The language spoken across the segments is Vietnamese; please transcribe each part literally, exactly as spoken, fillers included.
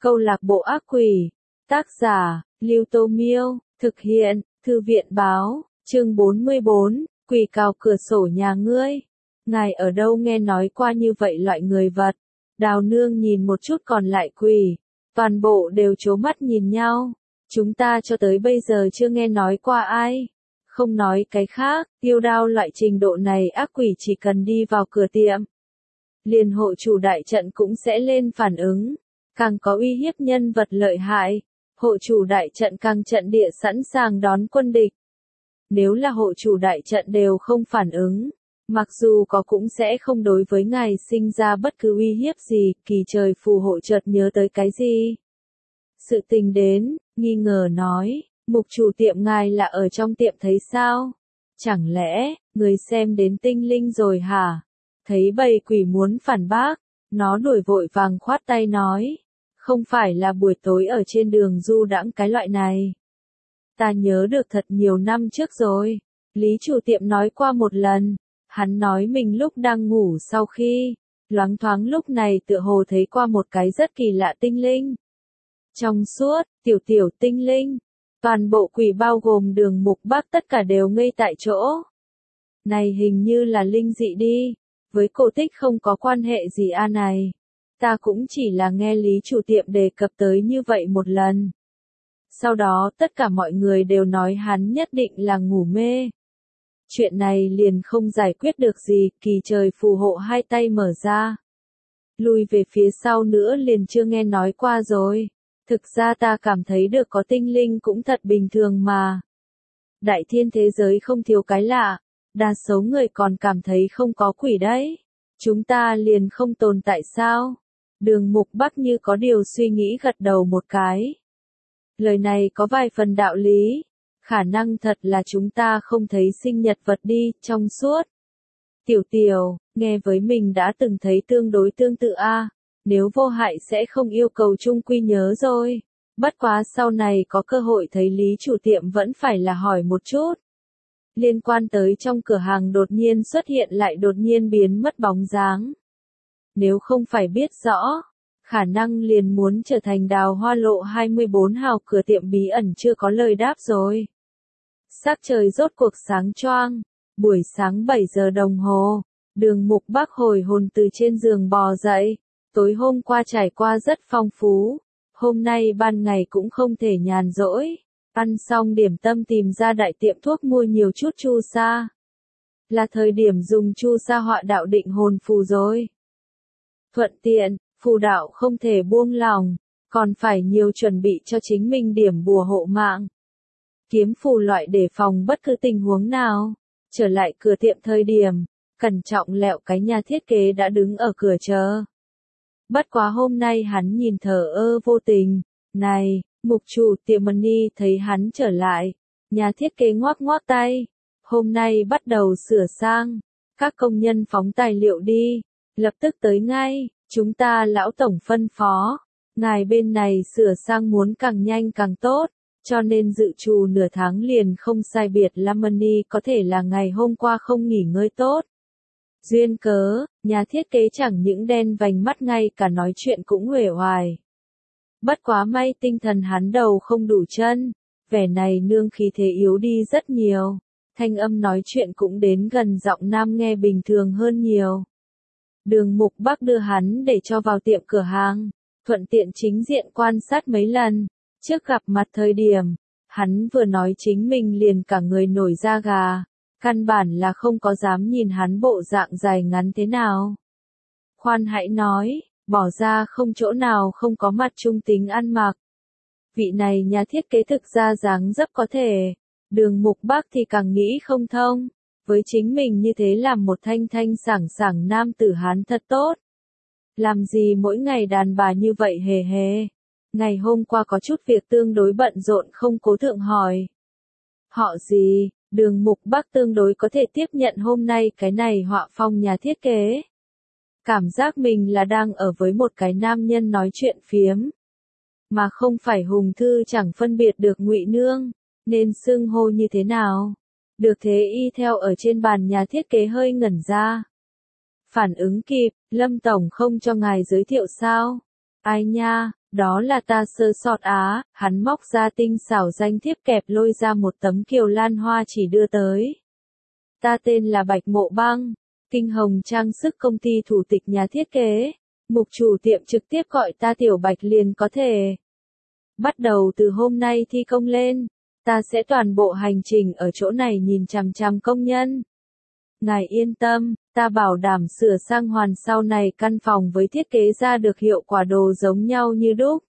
Câu lạc bộ ác quỷ. Tác giả, Lưu Tô Miêu. Thực hiện, Thư viện báo. Chương bốn mươi bốn, quỷ cào cửa sổ nhà ngươi. Ngài ở đâu nghe nói qua như vậy loại người vật? Đào nương nhìn một chút còn lại quỷ. Toàn bộ đều trố mắt nhìn nhau. Chúng ta cho tới bây giờ chưa nghe nói qua ai. Không nói cái khác, tiêu đao loại trình độ này ác quỷ chỉ cần đi vào cửa tiệm. Liền hộ chủ đại trận cũng sẽ lên phản ứng. Càng có uy hiếp nhân vật lợi hại, hộ chủ đại trận càng trận địa sẵn sàng đón quân địch. Nếu là hộ chủ đại trận đều không phản ứng, mặc dù có cũng sẽ không đối với ngài sinh ra bất cứ uy hiếp gì, kỳ trời phù hộ chợt nhớ tới cái gì. Sự tình đến, nghi ngờ nói, mục chủ tiệm ngài là ở trong tiệm thấy sao? Chẳng lẽ, người xem đến tinh linh rồi hả? Thấy bầy quỷ muốn phản bác, nó đuổi vội vàng khoát tay nói, không phải là buổi tối ở trên đường du đãng cái loại này. Ta nhớ được thật nhiều năm trước rồi, Lý chủ tiệm nói qua một lần, hắn nói mình lúc đang ngủ sau khi, loáng thoáng lúc này tựa hồ thấy qua một cái rất kỳ lạ tinh linh. Trong suốt, tiểu tiểu tinh linh, toàn bộ quỷ bao gồm Đường Mục Bắc tất cả đều ngây tại chỗ. Này hình như là linh dị đi, với cổ tích không có quan hệ gì a này. Ta cũng chỉ là nghe Lý chủ tiệm đề cập tới như vậy một lần. Sau đó tất cả mọi người đều nói hắn nhất định là ngủ mê. Chuyện này liền không giải quyết được gì, kỳ trời phù hộ hai tay mở ra. Lùi về phía sau nữa liền chưa nghe nói qua rồi. Thực ra ta cảm thấy được có tinh linh cũng thật bình thường mà. Đại thiên thế giới không thiếu cái lạ, đa số người còn cảm thấy không có quỷ đấy. Chúng ta liền không tồn tại sao? Đường Mục Bắc như có điều suy nghĩ gật đầu một cái. Lời này có vài phần đạo lý. Khả năng thật là chúng ta không thấy sinh nhật vật đi, trong suốt. Tiểu tiểu, nghe với mình đã từng thấy tương đối tương tự a. Nếu vô hại sẽ không yêu cầu chung quy nhớ rồi. Bất quá sau này có cơ hội thấy Lý chủ tiệm vẫn phải là hỏi một chút. Liên quan tới trong cửa hàng đột nhiên xuất hiện lại đột nhiên biến mất bóng dáng. Nếu không phải biết rõ, khả năng liền muốn trở thành Đào Hoa lộ hai mươi bốn hào cửa tiệm bí ẩn chưa có lời đáp rồi. Sắc trời rốt cuộc sáng choang, buổi sáng bảy giờ đồng hồ, Đường Mục Bắc hồi hồn từ trên giường bò dậy, tối hôm qua trải qua rất phong phú, hôm nay ban ngày cũng không thể nhàn rỗi, ăn xong điểm tâm tìm ra đại tiệm thuốc mua nhiều chút chu sa. Là thời điểm dùng chu sa họa đạo định hồn phù rồi. Thuận tiện, phù đạo không thể buông lòng, còn phải nhiều chuẩn bị cho chính mình điểm bùa hộ mạng. Kiếm phù loại để phòng bất cứ tình huống nào. Trở lại cửa tiệm thời điểm, cẩn trọng lẹo cái nhà thiết kế đã đứng ở cửa chờ. Bất quá hôm nay hắn nhìn thờ ơ vô tình. Này, mục chủ tiệm Money thấy hắn trở lại. Nhà thiết kế ngoác ngoác tay. Hôm nay bắt đầu sửa sang. Các công nhân phóng tài liệu đi. Lập tức tới ngay. Chúng ta lão tổng phân phó. Ngài bên này sửa sang muốn càng nhanh càng tốt. Cho nên dự trù nửa tháng liền không sai biệt lắm Money có thể là ngày hôm qua không nghỉ ngơi tốt. Duyên cớ, nhà thiết kế chẳng những đen vành mắt ngay cả nói chuyện cũng uể oải. Bất quá may tinh thần hắn đầu không đủ chân, vẻ này nương khí thế yếu đi rất nhiều, thanh âm nói chuyện cũng đến gần giọng nam nghe bình thường hơn nhiều. Đường Mục Bắc đưa hắn để cho vào tiệm cửa hàng, thuận tiện chính diện quan sát mấy lần, trước gặp mặt thời điểm, hắn vừa nói chính mình liền cả người nổi da gà. Căn bản là không có dám nhìn hắn bộ dạng dài ngắn thế nào. Khoan hãy nói, bỏ ra không chỗ nào không có mặt trung tính ăn mặc. Vị này nhà thiết kế thực ra dáng dấp có thể. Đường Mục Bắc thì càng nghĩ không thông. Với chính mình như thế làm một thanh thanh sảng sảng nam tử Hán thật tốt. Làm gì mỗi ngày đàn bà như vậy hề hề. Ngày hôm qua có chút việc tương đối bận rộn không cố thượng hỏi. Họ gì? Đường Mục Bắc tương đối có thể tiếp nhận hôm nay cái này họa phong nhà thiết kế. Cảm giác mình là đang ở với một cái nam nhân nói chuyện phiếm. Mà không phải Hùng Thư chẳng phân biệt được Ngụy Nương, nên xưng hô như thế nào. Được thế y theo ở trên bàn nhà thiết kế hơi ngẩn ra. Phản ứng kịp, Lâm Tổng không cho ngài giới thiệu sao? Ai nha, đó là ta sơ sót á, hắn móc ra tinh xảo danh thiếp kẹp lôi ra một tấm kiều lan hoa chỉ đưa tới. Ta tên là Bạch Mộ Băng, Kinh Hồng trang sức công ty thủ tịch nhà thiết kế, mục chủ tiệm trực tiếp gọi ta Tiểu Bạch liền có thể. Bắt đầu từ hôm nay thi công lên, ta sẽ toàn bộ hành trình ở chỗ này nhìn chằm chằm công nhân. Ngài yên tâm, ta bảo đảm sửa sang hoàn sau này căn phòng với thiết kế ra được hiệu quả đồ giống nhau như đúc.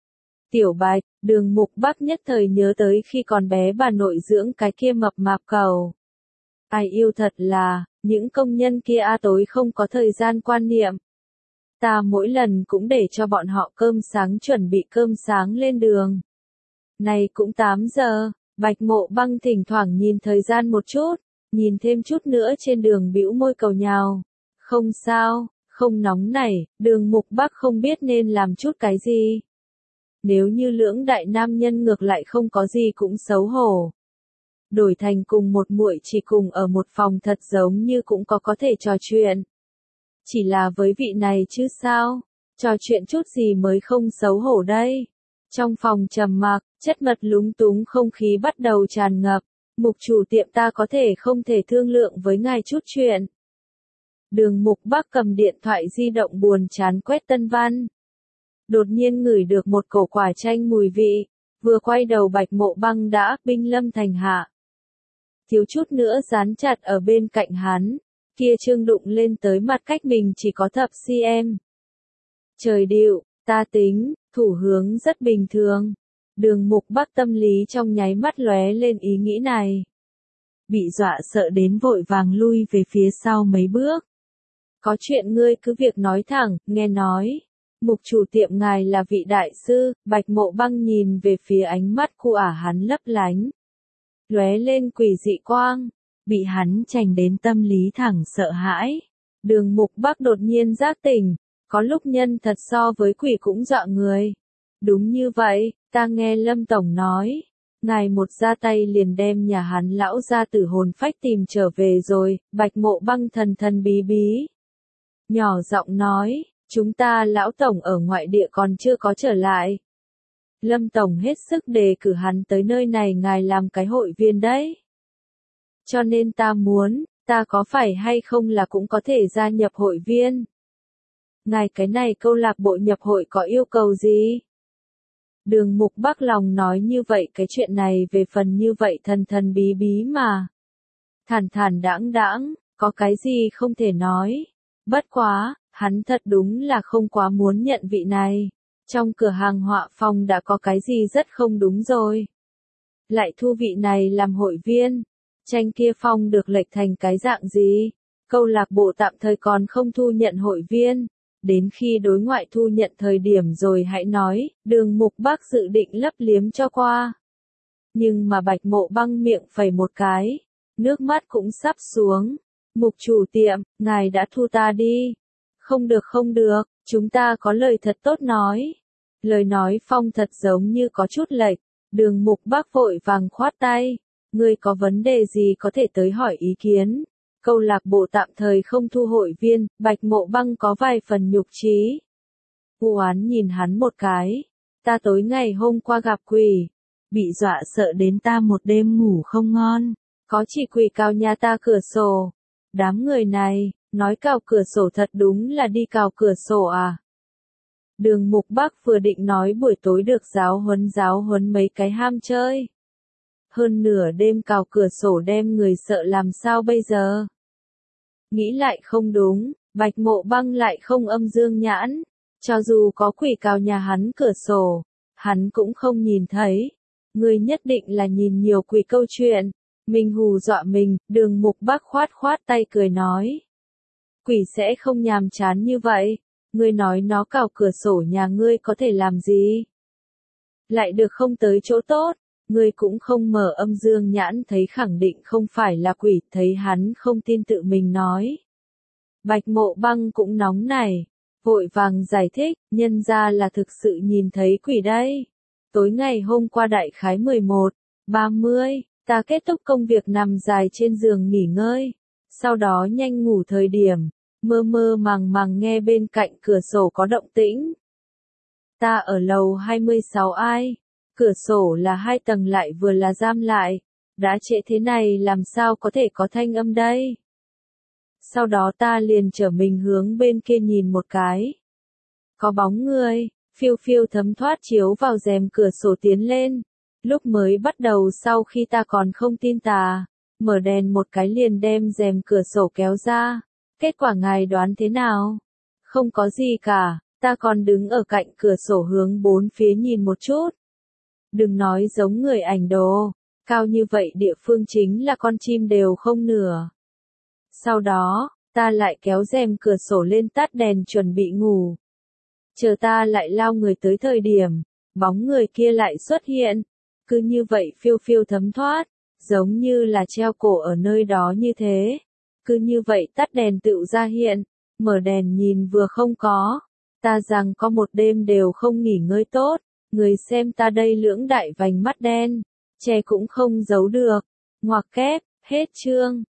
Tiểu Bạch, Đường Mục Bắc nhất thời nhớ tới khi còn bé bà nội dưỡng cái kia mập mạp cầu. Ai yêu thật là, những công nhân kia a tối không có thời gian quan niệm. Ta mỗi lần cũng để cho bọn họ cơm sáng chuẩn bị cơm sáng lên đường. Này cũng tám giờ, Bạch Mộ Băng thỉnh thoảng nhìn thời gian một chút, nhìn thêm chút nữa trên đường bĩu môi cầu nhào. Không sao, không nóng nảy, Đường Mục Bắc không biết nên làm chút cái gì. Nếu như lưỡng đại nam nhân ngược lại không có gì cũng xấu hổ. Đổi thành cùng một muội chỉ cùng ở một phòng thật giống như cũng có có thể trò chuyện. Chỉ là với vị này chứ sao, trò chuyện chút gì mới không xấu hổ đây. Trong phòng trầm mặc, chất mật lúng túng không khí bắt đầu tràn ngập. Mục chủ tiệm ta có thể không thể thương lượng với ngài chút chuyện. Đường Mục Bắc cầm điện thoại di động buồn chán quét tân văn. Đột nhiên ngửi được một cổ quả chanh mùi vị, vừa quay đầu Bạch Mộ Băng đã binh lâm thành hạ. Thiếu chút nữa dán chặt ở bên cạnh hắn, kia trương đụng lên tới mặt cách mình chỉ có thập cm. Trời điệu, ta tính, thủ hướng rất bình thường. Đường Mục Bắc tâm lý trong nháy mắt lóe lên ý nghĩ này. Bị dọa sợ đến vội vàng lui về phía sau mấy bước. Có chuyện ngươi cứ việc nói thẳng, nghe nói. Mục chủ tiệm ngài là vị đại sư, Bạch Mộ Băng nhìn về phía ánh mắt của ả hắn lấp lánh. Lóe lên quỷ dị quang, bị hắn chành đến tâm lý thẳng sợ hãi. Đường Mục Bắc đột nhiên giác tỉnh, có lúc nhân thật so với quỷ cũng dọa người. Đúng như vậy, ta nghe Lâm Tổng nói, ngài một ra tay liền đem nhà hắn lão gia tử hồn phách tìm trở về rồi, Bạch Mộ Băng thần thần bí bí. Nhỏ giọng nói, chúng ta lão tổng ở ngoại địa còn chưa có trở lại. Lâm Tổng hết sức đề cử hắn tới nơi này ngài làm cái hội viên đấy. Cho nên ta muốn, ta có phải hay không là cũng có thể gia nhập hội viên. Ngài cái này câu lạc bộ nhập hội có yêu cầu gì? Đường Mục Bắc lòng nói như vậy cái chuyện này về phần như vậy thần thần bí bí mà. Thản thản đãng đãng, có cái gì không thể nói. Bất quá, hắn thật đúng là không quá muốn nhận vị này. Trong cửa hàng họa phong đã có cái gì rất không đúng rồi. Lại thu vị này làm hội viên. Tranh kia phong được lệch thành cái dạng gì? Câu lạc bộ tạm thời còn không thu nhận hội viên. Đến khi đối ngoại thu nhận thời điểm rồi hãy nói, Đường Mục Bắc dự định lấp liếm cho qua. Nhưng mà Bạch Mộ Băng miệng phẩy một cái, nước mắt cũng sắp xuống. Mục chủ tiệm, ngài đã thu ta đi. Không được không được, chúng ta có lời thật tốt nói. Lời nói phong thật giống như có chút lệch, Đường Mục Bắc vội vàng khoát tay. Ngươi có vấn đề gì có thể tới hỏi ý kiến. Câu lạc bộ tạm thời không thu hội viên, Bạch Mộ Băng có vài phần nhục trí. U oán nhìn hắn một cái. Ta tối ngày hôm qua gặp quỷ. Bị dọa sợ đến ta một đêm ngủ không ngon. Có chỉ quỷ cào nhà ta cửa sổ. Đám người này, nói cào cửa sổ thật đúng là đi cào cửa sổ à. Đường Mục Bắc vừa định nói buổi tối được giáo huấn giáo huấn mấy cái ham chơi. Hơn nửa đêm cào cửa sổ đem người sợ làm sao bây giờ. Nghĩ lại không đúng, Bạch Mộ Băng lại không âm dương nhãn. Cho dù có quỷ cào nhà hắn cửa sổ, hắn cũng không nhìn thấy. Người nhất định là nhìn nhiều quỷ câu chuyện. Mình hù dọa mình, Đường Mục Bắc khoát khoát tay cười nói. Quỷ sẽ không nhàm chán như vậy. Ngươi nói nó cào cửa sổ nhà ngươi có thể làm gì? Lại được không tới chỗ tốt. Ngươi cũng không mở âm dương nhãn thấy khẳng định không phải là quỷ, thấy hắn không tin tự mình nói. Bạch Mộ Băng cũng nóng nảy, vội vàng giải thích, nhân ra là thực sự nhìn thấy quỷ đây. Tối ngày hôm qua đại khái mười một, ba mươi, ta kết thúc công việc nằm dài trên giường nghỉ ngơi. Sau đó nhanh ngủ thời điểm, mơ mơ màng màng nghe bên cạnh cửa sổ có động tĩnh. Ta ở lầu hai mươi sáu ai? Cửa sổ là hai tầng lại vừa là giam lại. Đã trễ thế này làm sao có thể có thanh âm đây? Sau đó ta liền trở mình hướng bên kia nhìn một cái. Có bóng người, phiêu phiêu thấm thoát chiếu vào rèm cửa sổ tiến lên. Lúc mới bắt đầu sau khi ta còn không tin tà, mở đèn một cái liền đem rèm cửa sổ kéo ra. Kết quả ngài đoán thế nào? Không có gì cả, ta còn đứng ở cạnh cửa sổ hướng bốn phía nhìn một chút. Đừng nói giống người ảnh đồ, cao như vậy địa phương chính là con chim đều không nửa. Sau đó, ta lại kéo rèm cửa sổ lên tắt đèn chuẩn bị ngủ. Chờ ta lại lao người tới thời điểm, bóng người kia lại xuất hiện. Cứ như vậy phiêu phiêu thấm thoát, giống như là treo cổ ở nơi đó như thế. Cứ như vậy tắt đèn tựu ra hiện, mở đèn nhìn vừa không có. Ta rằng có một đêm đều không nghỉ ngơi tốt, người xem ta đây lưỡng đại vành mắt đen, che cũng không giấu được. Ngoặc kép, hết chương.